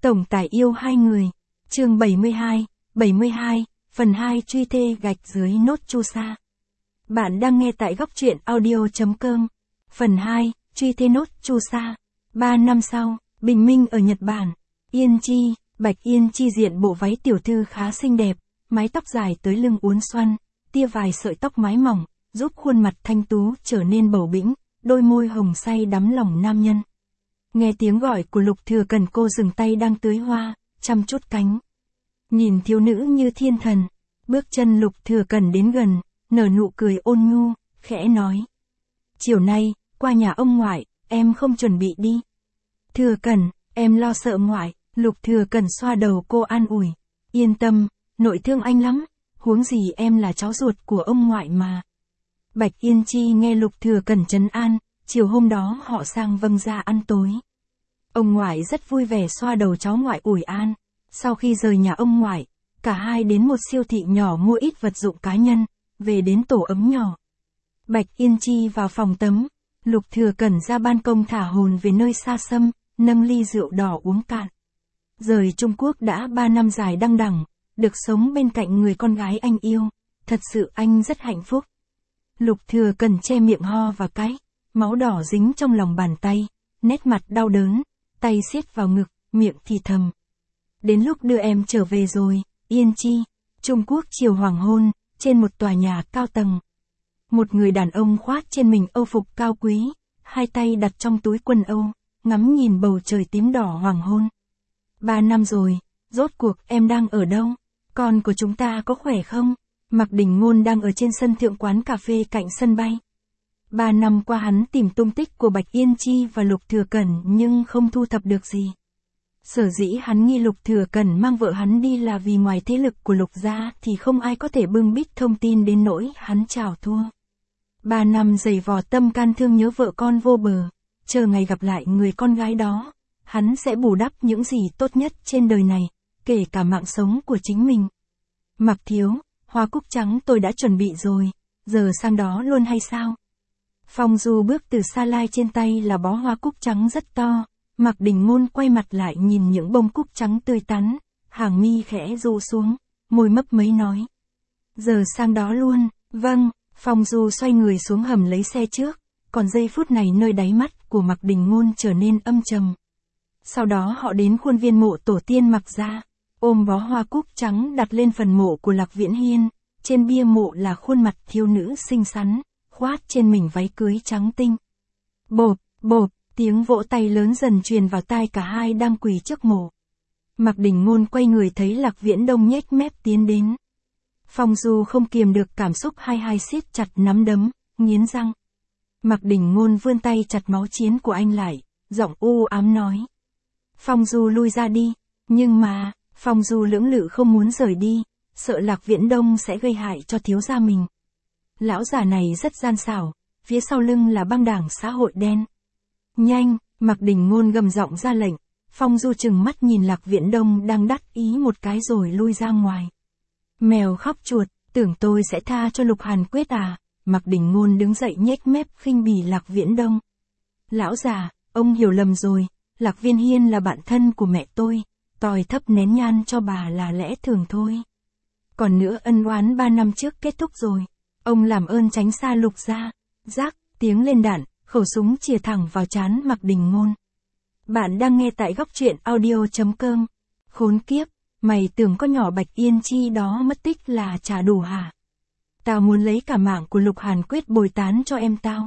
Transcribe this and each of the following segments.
Tổng tài yêu hai người. Chương 72, phần 2 truy thê gạch dưới nốt chu sa. Bạn đang nghe tại góc truyện audio.com. Phần 2, truy thê nốt chu sa. 3 năm sau, bình minh ở Nhật Bản. Yên Chi, Bạch Yên Chi diện bộ váy tiểu thư khá xinh đẹp, mái tóc dài tới lưng uốn xoăn, tia vài sợi tóc mái mỏng, giúp khuôn mặt thanh tú trở nên bầu bĩnh, đôi môi hồng say đắm lòng nam nhân. Nghe tiếng gọi của Lục Thừa Cẩn, cô dừng tay đang tưới hoa, chăm chút cánh. Nhìn thiếu nữ như thiên thần, bước chân Lục Thừa Cẩn đến gần, nở nụ cười ôn nhu, khẽ nói. Chiều nay, qua nhà ông ngoại, em không chuẩn bị đi. Thừa Cẩn, em lo sợ ngoại. Lục Thừa Cẩn xoa đầu cô an ủi. Yên tâm, nội thương anh lắm, huống gì em là cháu ruột của ông ngoại mà. Bạch Yên Chi nghe Lục Thừa Cẩn trấn an, chiều hôm đó họ sang Vâng gia ăn tối. Ông ngoại rất vui vẻ xoa đầu cháu ngoại ủi an. Sau khi rời nhà ông ngoại, cả hai đến một siêu thị nhỏ mua ít vật dụng cá nhân, về đến tổ ấm nhỏ. Bạch Yên Chi vào phòng tắm, Lục Thừa Cẩn ra ban công thả hồn về nơi xa xăm, nâng ly rượu đỏ uống cạn. Rời Trung Quốc đã 3 năm dài đăng đẳng, được sống bên cạnh người con gái anh yêu, thật sự anh rất hạnh phúc. Lục Thừa Cẩn che miệng ho và cái, máu đỏ dính trong lòng bàn tay, nét mặt đau đớn, tay siết vào ngực, miệng thì thầm. Đến lúc đưa em trở về rồi, Yên Chi. Trung Quốc chiều hoàng hôn, trên một tòa nhà cao tầng. Một người đàn ông khoác trên mình âu phục cao quý, hai tay đặt trong túi quần âu, ngắm nhìn bầu trời tím đỏ hoàng hôn. 3 năm rồi, rốt cuộc em đang ở đâu? Con của chúng ta có khỏe không? Mạc Đình Ngôn đang ở trên sân thượng quán cà phê cạnh sân bay. 3 năm qua hắn tìm tung tích của Bạch Yên Chi và Lục Thừa Cẩn nhưng không thu thập được gì. Sở dĩ hắn nghi Lục Thừa Cẩn mang vợ hắn đi là vì ngoài thế lực của Lục gia thì không ai có thể bưng bít thông tin đến nỗi hắn chào thua. 3 năm giày vò tâm can thương nhớ vợ con vô bờ, chờ ngày gặp lại người con gái đó, hắn sẽ bù đắp những gì tốt nhất trên đời này, kể cả mạng sống của chính mình. Mạc thiếu, hoa cúc trắng tôi đã chuẩn bị rồi, giờ sang đó luôn hay sao? Phong Du bước từ xa lai, trên tay là bó hoa cúc trắng rất to. Mạc Đình Ngôn quay mặt lại nhìn những bông cúc trắng tươi tắn, hàng mi khẽ ru xuống, môi mấp máy nói. Giờ sang đó luôn, vâng. Phong Du xoay người xuống hầm lấy xe trước, còn giây phút này nơi đáy mắt của Mạc Đình Ngôn trở nên âm trầm. Sau đó họ đến khuôn viên mộ tổ tiên Mạc gia, ôm bó hoa cúc trắng đặt lên phần mộ của Lạc Viễn Hiên, trên bia mộ là khuôn mặt thiếu nữ xinh xắn, khoác trên mình váy cưới trắng tinh. Bộp, bộp, tiếng vỗ tay lớn dần truyền vào tai cả hai đang quỳ trước mộ. Mạc Đình Ngôn quay người thấy Lạc Viễn Đông nhếch mép tiến đến. Phong Du không kiềm được cảm xúc, hai siết chặt nắm đấm, nghiến răng. Mạc Đình Ngôn vươn tay chặt máu chiến của anh lại, giọng u ám nói. Phong Du lui ra đi, nhưng mà, Phong Du lưỡng lự không muốn rời đi, sợ Lạc Viễn Đông sẽ gây hại cho thiếu gia mình. Lão già này rất gian xảo, phía sau lưng là băng đảng xã hội đen. Nhanh, Mạc Đình Ngôn gầm giọng ra lệnh, Phong Du chừng mắt nhìn Lạc Viễn Đông đang đắc ý một cái rồi lui ra ngoài. Mèo khóc chuột, tưởng tôi sẽ tha cho Lục Hàn Quyết à? Mạc Đình Ngôn đứng dậy nhếch mép khinh bỉ Lạc Viễn Đông. Lão già, ông hiểu lầm rồi, Lạc Viễn Hiên là bạn thân của mẹ tôi, tòi thấp nén nhang cho bà là lẽ thường thôi. Còn nữa, ân oán 3 năm trước kết thúc rồi, ông làm ơn tránh xa Lục gia. Rác, tiếng lên đạn, khẩu súng chìa thẳng vào trán Mạc Đình Ngôn. Bạn đang nghe tại góc truyện audio.com. Khốn kiếp, mày tưởng con nhỏ Bạch Yên Chi đó mất tích là trả đủ hả? Tao muốn lấy cả mạng của Lục Hàn Quyết bồi tán cho em tao.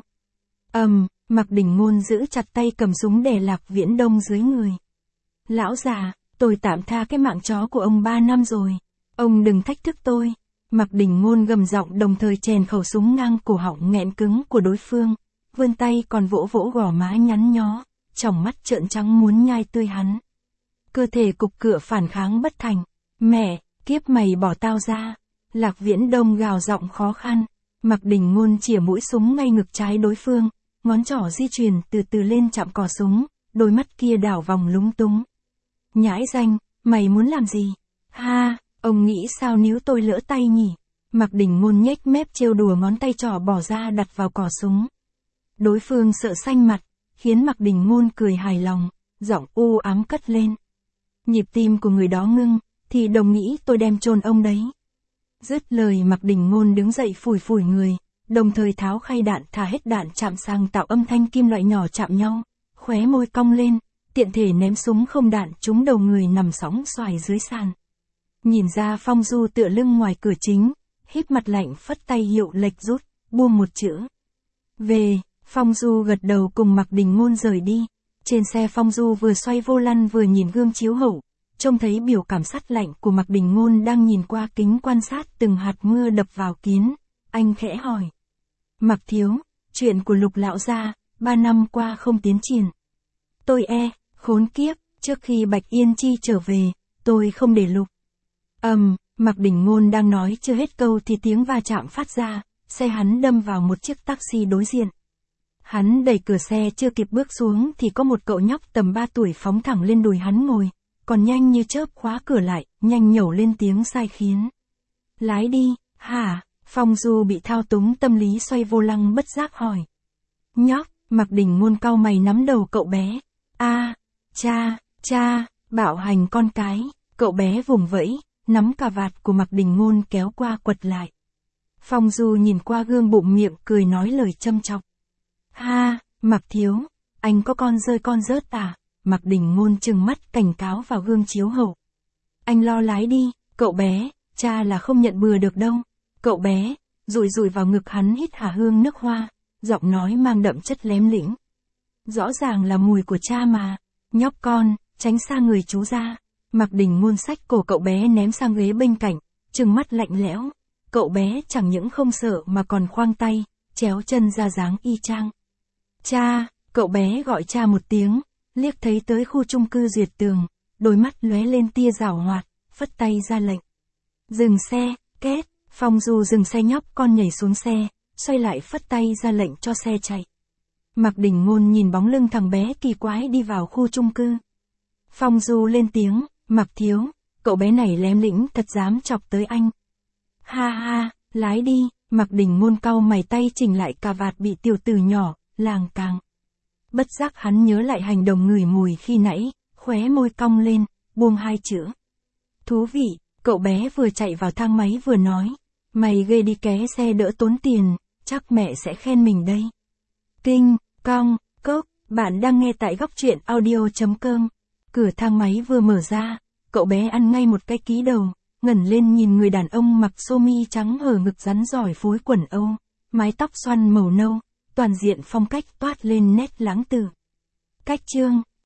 Mạc Đình Ngôn giữ chặt tay cầm súng đè Lạc Viễn Đông dưới người. Lão già, tôi tạm tha cái mạng chó của ông 3 năm rồi. Ông đừng thách thức tôi. Mạc Đình Ngôn gầm giọng, đồng thời chèn khẩu súng ngang cổ họng nghẹn cứng của đối phương, vươn tay còn vỗ vỗ gò má nhắn nhó, tròng mắt trợn trắng muốn nhai tươi hắn. Cơ thể cục cựa phản kháng bất thành. Mẹ, kiếp mày bỏ tao ra. Lạc Viễn Đông gào giọng khó khăn. Mạc Đình Ngôn chĩa mũi súng ngay ngực trái đối phương, ngón trỏ di chuyển từ từ lên chạm cò súng, đôi mắt kia đảo vòng lúng túng. Nhãi danh, mày muốn làm gì? Ha, ông nghĩ sao nếu tôi lỡ tay nhỉ? Mạc Đình Ngôn nhếch mép trêu đùa, ngón tay trỏ bỏ ra đặt vào cò súng. Đối phương sợ xanh mặt, khiến Mạc Đình Ngôn cười hài lòng, giọng u ám cất lên. Nhịp tim của người đó ngưng, thì đồng nghĩ tôi đem chôn ông đấy. Dứt lời Mạc Đình Ngôn đứng dậy phủi phủi người, đồng thời tháo khay đạn thả hết đạn chạm sang tạo âm thanh kim loại nhỏ chạm nhau, khóe môi cong lên, tiện thể ném súng không đạn trúng đầu người nằm sóng xoài dưới sàn. Nhìn ra Phong Du tựa lưng ngoài cửa chính, híp mặt lạnh phất tay hiệu lệch rút, buông một chữ. Về, Phong Du gật đầu cùng Mạc Đình Ngôn rời đi. Trên xe Phong Du vừa xoay vô lăng vừa nhìn gương chiếu hậu, trông thấy biểu cảm sắt lạnh của Mạc Đình Ngôn đang nhìn qua kính quan sát từng hạt mưa đập vào kín. Anh khẽ hỏi. Mạc thiếu, chuyện của Lục lão gia, 3 năm qua không tiến triển. Tôi khốn kiếp, trước khi Bạch Yên Chi trở về, tôi không để Lục. Mạc Đình Ngôn đang nói chưa hết câu thì tiếng va chạm phát ra, xe hắn đâm vào một chiếc taxi đối diện. Hắn đẩy cửa xe chưa kịp bước xuống thì có một cậu nhóc tầm 3 tuổi phóng thẳng lên đùi hắn ngồi, còn nhanh như chớp khóa cửa lại, nhanh nhẩu lên tiếng sai khiến. Lái đi, hả? Phong Du bị thao túng tâm lý xoay vô lăng bất giác hỏi. Nhóc, Mạc Đình Ngôn cau mày nắm đầu cậu bé. Cha, bạo hành con cái, cậu bé vùng vẫy, nắm cà vạt của Mạc Đình Ngôn kéo qua quật lại. Phong Du nhìn qua gương bụng miệng cười nói lời châm chọc. Ha, Mạc thiếu, anh có con rơi con rớt à? Mạc Đình Ngôn trừng mắt cảnh cáo vào gương chiếu hậu. Anh lo lái đi, cậu bé, cha là không nhận bừa được đâu. Cậu bé, rụi rụi vào ngực hắn hít hà hương nước hoa, giọng nói mang đậm chất lém lĩnh. Rõ ràng là mùi của cha mà, nhóc con, tránh xa người chú ra. Mạc Đình Ngôn xách cổ cậu bé ném sang ghế bên cạnh, trừng mắt lạnh lẽo. Cậu bé chẳng những không sợ mà còn khoang tay, chéo chân ra dáng y chang. Cha, cậu bé gọi cha một tiếng, liếc thấy tới khu chung cư Duyệt Tường, đôi mắt lóe lên tia giảo hoạt, phất tay ra lệnh. Dừng xe, két, Phong Du dừng xe nhóc con nhảy xuống xe, xoay lại phất tay ra lệnh cho xe chạy. Mạc Đình Ngôn nhìn bóng lưng thằng bé kỳ quái đi vào khu chung cư. Phong Du lên tiếng, Mạc thiếu, cậu bé này lém lĩnh thật dám chọc tới anh. Ha, lái đi, Mạc Đình Ngôn cau mày tay chỉnh lại cà vạt bị tiểu tử nhỏ, làng càng. Bất giác hắn nhớ lại hành động ngửi mùi khi nãy, khóe môi cong lên, buông 2 chữ. Thú vị, cậu bé vừa chạy vào thang máy vừa nói, mày ghê đi ké xe đỡ tốn tiền, chắc mẹ sẽ khen mình đây. Kinh, cong, cốc, bạn đang nghe tại góc truyện audio.com. Cửa thang máy vừa mở ra, cậu bé ăn ngay một cái ký đầu, ngẩng lên nhìn người đàn ông mặc sơ mi trắng hở ngực rắn giỏi phối quần Âu, mái tóc xoăn màu nâu, toàn diện phong cách toát lên nét lãng tử. Cách chương